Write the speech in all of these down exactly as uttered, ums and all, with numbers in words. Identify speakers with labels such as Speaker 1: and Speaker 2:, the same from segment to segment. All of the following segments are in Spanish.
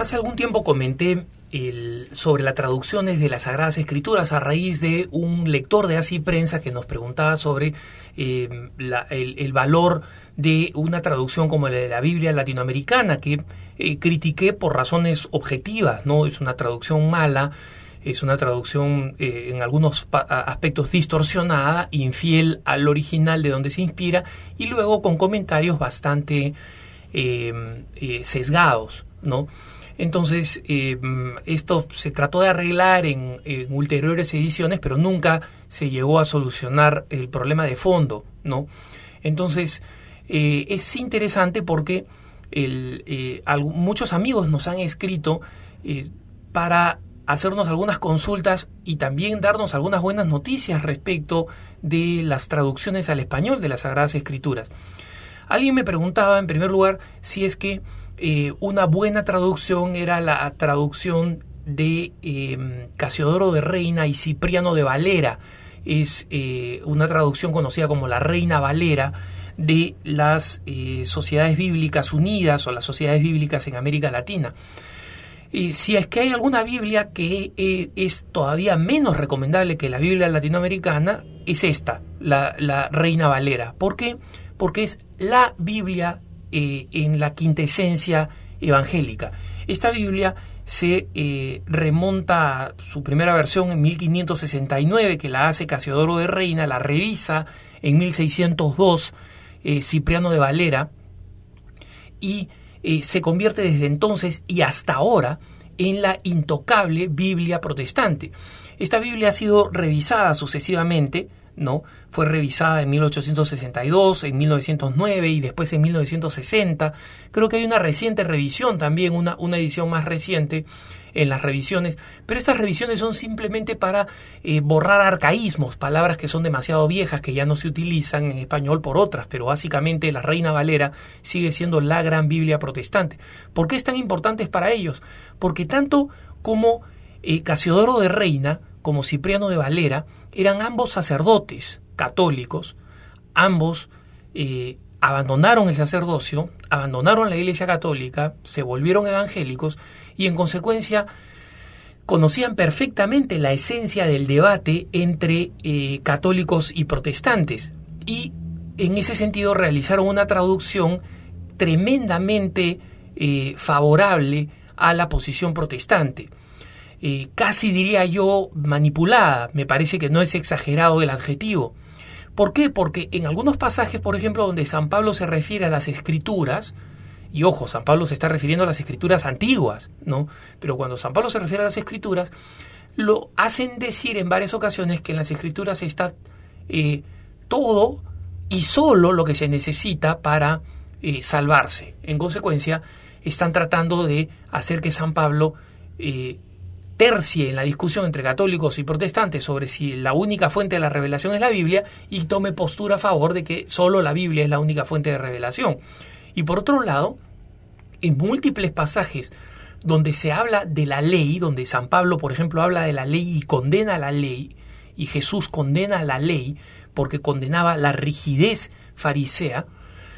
Speaker 1: Hace algún tiempo comenté el, sobre las traducciones de las Sagradas Escrituras a raíz de un lector de Así Prensa que nos preguntaba sobre eh, la, el, el valor de una traducción como la de la Biblia latinoamericana, que eh, critiqué por razones objetivas, ¿no? Es una traducción mala, es una traducción eh, en algunos pa- aspectos distorsionada, infiel al original de donde se inspira, y luego con comentarios bastante eh, eh, sesgados, ¿no? Entonces, eh, esto se trató de arreglar en, en ulteriores ediciones, pero nunca se llegó a solucionar el problema de fondo, ¿no? Entonces, eh, es interesante porque el, eh, algo, muchos amigos nos han escrito eh, para hacernos algunas consultas y también darnos algunas buenas noticias respecto de las traducciones al español de las Sagradas Escrituras. Alguien me preguntaba, en primer lugar, si es que Eh, una buena traducción era la traducción de eh, Casiodoro de Reina y Cipriano de Valera. Es eh, una traducción conocida como la Reina Valera de las eh, Sociedades Bíblicas Unidas o las Sociedades Bíblicas en América Latina. Eh, si es que hay alguna Biblia que eh, es todavía menos recomendable que la Biblia latinoamericana, es esta, la, la Reina Valera. ¿Por qué? Porque es la Biblia Eh, en la quintesencia evangélica. Esta Biblia se eh, remonta a su primera versión en mil quinientos sesenta y nueve, que la hace Casiodoro de Reina, la revisa en mil seiscientos dos eh, Cipriano de Valera, y eh, se convierte desde entonces y hasta ahora en la intocable Biblia protestante. Esta Biblia ha sido revisada sucesivamente, ¿no? Fue revisada en mil ochocientos sesenta y dos, en mil novecientos nueve y después en mil novecientos sesenta. Creo que hay una reciente revisión también, una, una edición más reciente en las revisiones, pero estas revisiones son simplemente para eh, borrar arcaísmos, palabras que son demasiado viejas, que ya no se utilizan en español por otras, pero básicamente la Reina Valera sigue siendo la gran Biblia protestante. ¿Por qué es tan importante para ellos? Porque tanto como eh, Casiodoro de Reina como Cipriano de Valera eran ambos sacerdotes católicos, ambos eh, abandonaron el sacerdocio, abandonaron la Iglesia Católica, se volvieron evangélicos y en consecuencia conocían perfectamente la esencia del debate entre eh, católicos y protestantes, y en ese sentido realizaron una traducción tremendamente eh, favorable a la posición protestante. Eh, casi diría yo manipulada, me parece que no es exagerado el adjetivo. ¿Por qué? Porque en algunos pasajes, por ejemplo, donde San Pablo se refiere a las Escrituras, y ojo, San Pablo se está refiriendo a las Escrituras antiguas, ¿no? Pero cuando San Pablo se refiere a las Escrituras, lo hacen decir en varias ocasiones que en las Escrituras está eh, todo y solo lo que se necesita para eh, salvarse. En consecuencia, están tratando de hacer que San Pablo eh, tercie en la discusión entre católicos y protestantes sobre si la única fuente de la revelación es la Biblia, y tome postura a favor de que solo la Biblia es la única fuente de revelación. Y por otro lado, en múltiples pasajes donde se habla de la ley, donde San Pablo, por ejemplo, habla de la ley y condena la ley, y Jesús condena la ley porque condenaba la rigidez farisea,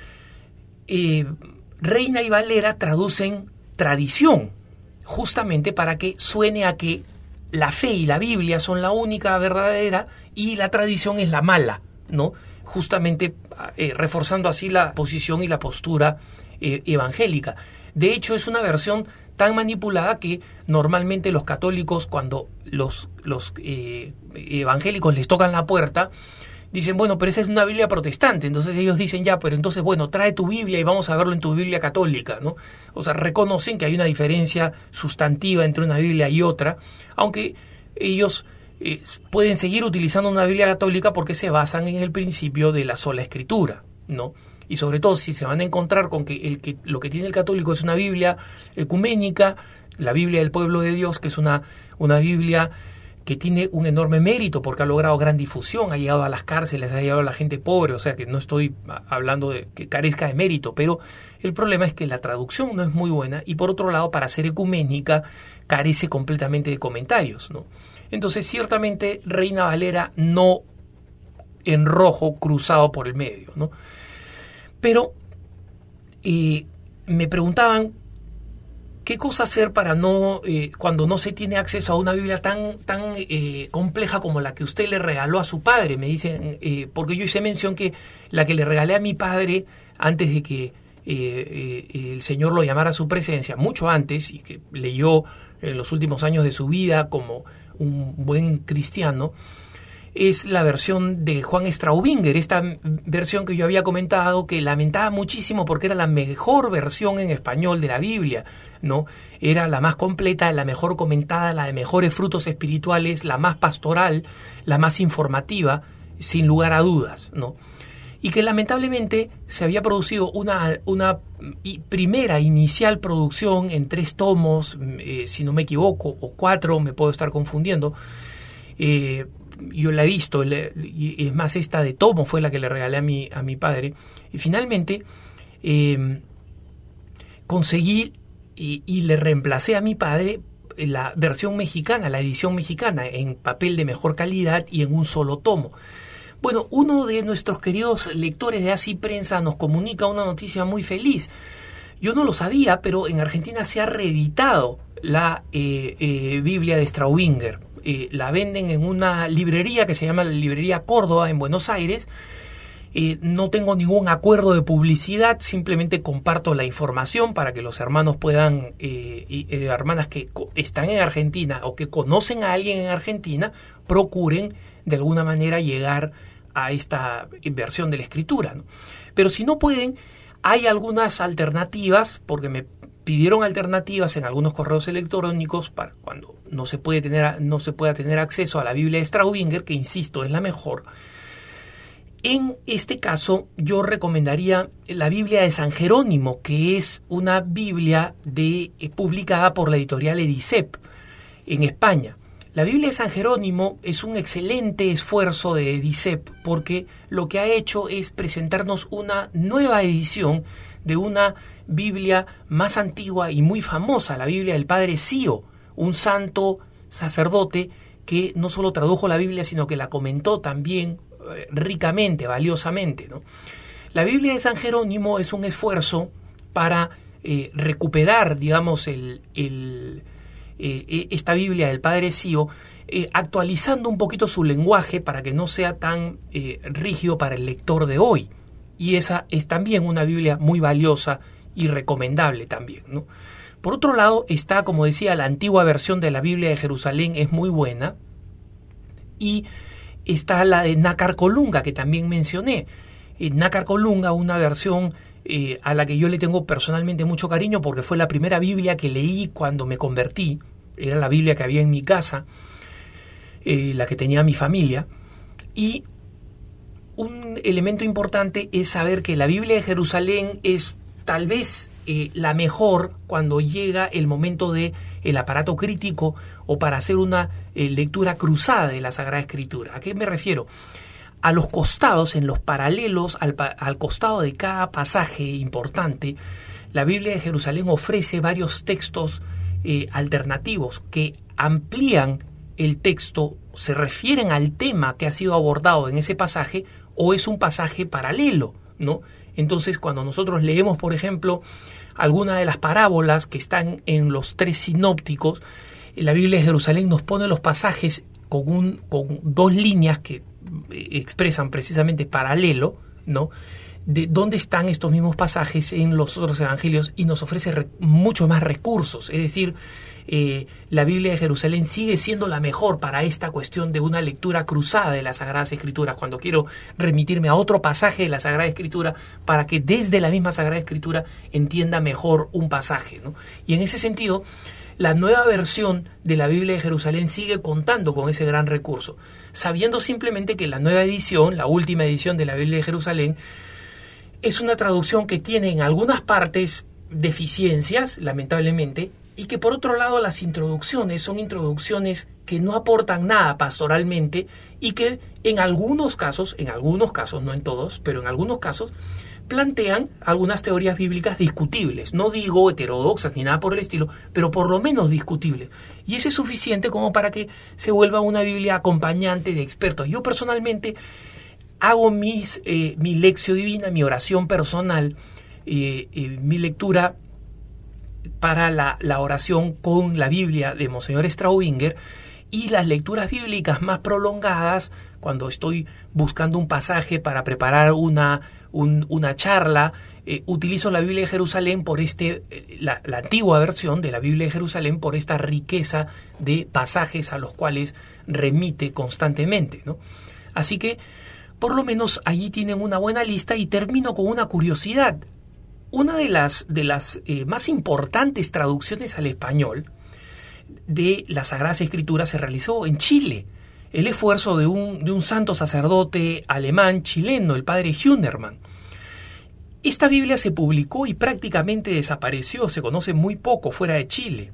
Speaker 1: eh, Reina y Valera traducen tradición, justamente para que suene a que la fe y la Biblia son la única verdadera y la tradición es la mala, ¿no? Justamente eh, reforzando así la posición y la postura eh, evangélica. De hecho, es una versión tan manipulada que normalmente los católicos, cuando los, los eh, evangélicos les tocan la puerta, dicen, bueno, pero esa es una Biblia protestante. Entonces ellos dicen, ya, pero entonces, bueno, trae tu Biblia y vamos a verlo en tu Biblia católica, ¿no? O sea, reconocen que hay una diferencia sustantiva entre una Biblia y otra, aunque ellos eh, pueden seguir utilizando una Biblia católica porque se basan en el principio de la sola escritura, ¿no? Y sobre todo si se van a encontrar con que, el que lo que tiene el católico es una Biblia ecuménica, la Biblia del pueblo de Dios, que es una, una Biblia que tiene un enorme mérito porque ha logrado gran difusión, ha llegado a las cárceles, ha llegado a la gente pobre, o sea que no estoy hablando de que carezca de mérito, pero el problema es que la traducción no es muy buena y por otro lado, para ser ecuménica, carece completamente de comentarios, ¿no? Entonces, ciertamente, Reina Valera no en rojo cruzado por el medio, ¿no? Pero eh, me preguntaban ¿Qué cosa hacer para no, eh, cuando no se tiene acceso a una Biblia tan, tan eh, compleja como la que usted le regaló a su padre? Me dicen, eh, porque yo hice mención que la que le regalé a mi padre antes de que eh, eh, el Señor lo llamara a su presencia, mucho antes, y que leyó en los últimos años de su vida como un buen cristiano, es la versión de Juan Straubinger, esta versión que yo había comentado, que lamentaba muchísimo porque era la mejor versión en español de la Biblia, ¿no? Era la más completa, la mejor comentada, la de mejores frutos espirituales, la más pastoral, la más informativa, sin lugar a dudas, ¿no? Y que lamentablemente se había producido una, una primera inicial producción en tres tomos, eh, si no me equivoco, o cuatro, me puedo estar confundiendo. Eh, yo la he visto, le, y es más, esta de tomo fue la que le regalé a mi, a mi padre. Y finalmente eh, conseguí y, y le reemplacé a mi padre la versión mexicana, la edición mexicana, en papel de mejor calidad y en un solo tomo. Bueno, uno de nuestros queridos lectores de Así Prensa nos comunica una noticia muy feliz. Yo no lo sabía, pero en Argentina se ha reeditado la eh, eh, Biblia de Straubinger. Eh, la venden en una librería que se llama la Librería Córdoba en Buenos Aires. Eh, no tengo ningún acuerdo de publicidad, simplemente comparto la información para que los hermanos puedan, eh, y, eh, hermanas que co- están en Argentina o que conocen a alguien en Argentina, procuren de alguna manera llegar a esta versión de la Escritura, ¿no? Pero si no pueden, hay algunas alternativas, porque me pidieron alternativas en algunos correos electrónicos para cuando no se puede tener, no se pueda tener acceso a la Biblia de Straubinger, que insisto es la mejor. En este caso yo recomendaría la Biblia de San Jerónimo, que es una Biblia de, eh, publicada por la editorial Edicep en España. La Biblia de San Jerónimo es un excelente esfuerzo de Edicep porque lo que ha hecho es presentarnos una nueva edición de una Biblia más antigua y muy famosa, la Biblia del Padre Sío, un santo sacerdote que no solo tradujo la Biblia, sino que la comentó también eh, ricamente, valiosamente, ¿no? La Biblia de San Jerónimo es un esfuerzo para eh, recuperar, digamos, el... el Eh, esta Biblia del Padre Sío, eh, actualizando un poquito su lenguaje para que no sea tan eh, rígido para el lector de hoy. Y esa es también una Biblia muy valiosa y recomendable también, ¿no? Por otro lado está, como decía, la antigua versión de la Biblia de Jerusalén, es muy buena. Y está la de Nácar Colunga, que también mencioné. Eh, Nácar Colunga, una versión Eh, a la que yo le tengo personalmente mucho cariño porque fue la primera Biblia que leí cuando me convertí. Era la Biblia que había en mi casa, eh, la que tenía mi familia. Y un elemento importante es saber que la Biblia de Jerusalén es tal vez eh, la mejor cuando llega el momento de el aparato crítico o para hacer una eh, lectura cruzada de la Sagrada Escritura. ¿A qué me refiero? A los costados, en los paralelos, al, al costado de cada pasaje importante, la Biblia de Jerusalén ofrece varios textos eh, alternativos que amplían el texto, se refieren al tema que ha sido abordado en ese pasaje o es un pasaje paralelo, ¿no? Entonces, cuando nosotros leemos, por ejemplo, alguna de las parábolas que están en los tres sinópticos, la Biblia de Jerusalén nos pone los pasajes con, un, con dos líneas que expresan precisamente paralelo, ¿no? De dónde están estos mismos pasajes en los otros evangelios y nos ofrece re- mucho más recursos. Es decir, eh, la Biblia de Jerusalén sigue siendo la mejor para esta cuestión de una lectura cruzada de las Sagradas Escrituras, cuando quiero remitirme a otro pasaje de la Sagrada Escritura para que desde la misma Sagrada Escritura entienda mejor un pasaje, ¿no? Y en ese sentido, la nueva versión de la Biblia de Jerusalén sigue contando con ese gran recurso, sabiendo simplemente que la nueva edición, la última edición de la Biblia de Jerusalén, es una traducción que tiene en algunas partes deficiencias, lamentablemente, y que por otro lado las introducciones son introducciones que no aportan nada pastoralmente y que en algunos casos, en algunos casos, no en todos, pero en algunos casos, plantean algunas teorías bíblicas discutibles. No digo heterodoxas ni nada por el estilo, pero por lo menos discutibles. Y eso es suficiente como para que se vuelva una Biblia acompañante de expertos. Yo personalmente hago mis, eh, mi lección divina, mi oración personal, eh, eh, mi lectura para la, la oración con la Biblia de Monseñor Straubinger, y las lecturas bíblicas más prolongadas, cuando estoy buscando un pasaje para preparar una, un, una charla, eh, utilizo la Biblia de Jerusalén por este, la, la antigua versión de la Biblia de Jerusalén, por esta riqueza de pasajes a los cuales remite constantemente, ¿no? Así que, por lo menos allí tienen una buena lista, y termino con una curiosidad. Una de las, de las eh, más importantes traducciones al español de las Sagradas Escrituras se realizó en Chile. El esfuerzo de un, de un santo sacerdote alemán chileno, el padre Hünermann. Esta Biblia se publicó y prácticamente desapareció, se conoce muy poco fuera de Chile.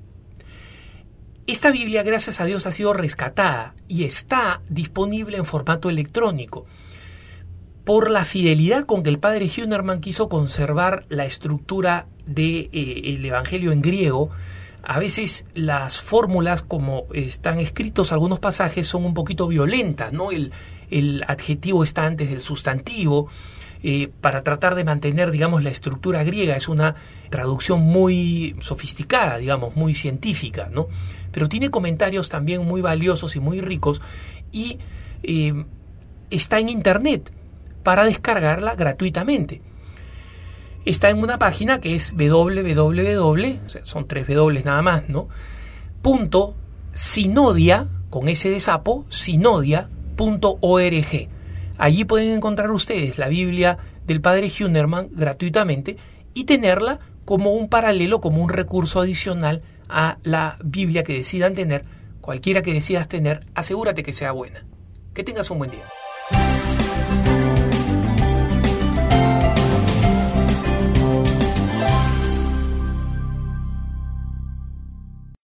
Speaker 1: Esta Biblia, gracias a Dios, ha sido rescatada y está disponible en formato electrónico. Por la fidelidad con que el padre Hünermann quiso conservar la estructura del de, eh, Evangelio en griego, a veces las fórmulas, como están escritos algunos pasajes, son un poquito violentas, ¿no? El, el adjetivo está antes del sustantivo, eh, para tratar de mantener, digamos, la estructura griega. Es una traducción muy sofisticada, digamos, muy científica, ¿no? Pero tiene comentarios también muy valiosos y muy ricos, y eh, está en internet para descargarla gratuitamente. Está en una página que es www, o sea, son tres W nada más, ¿no? Punto Synodia, con S de sapo, synodia punto org. Allí pueden encontrar ustedes la Biblia del padre Hünermann gratuitamente y tenerla como un paralelo, como un recurso adicional a la Biblia que decidan tener. Cualquiera que decidas tener, asegúrate que sea buena. Que tengas un buen día.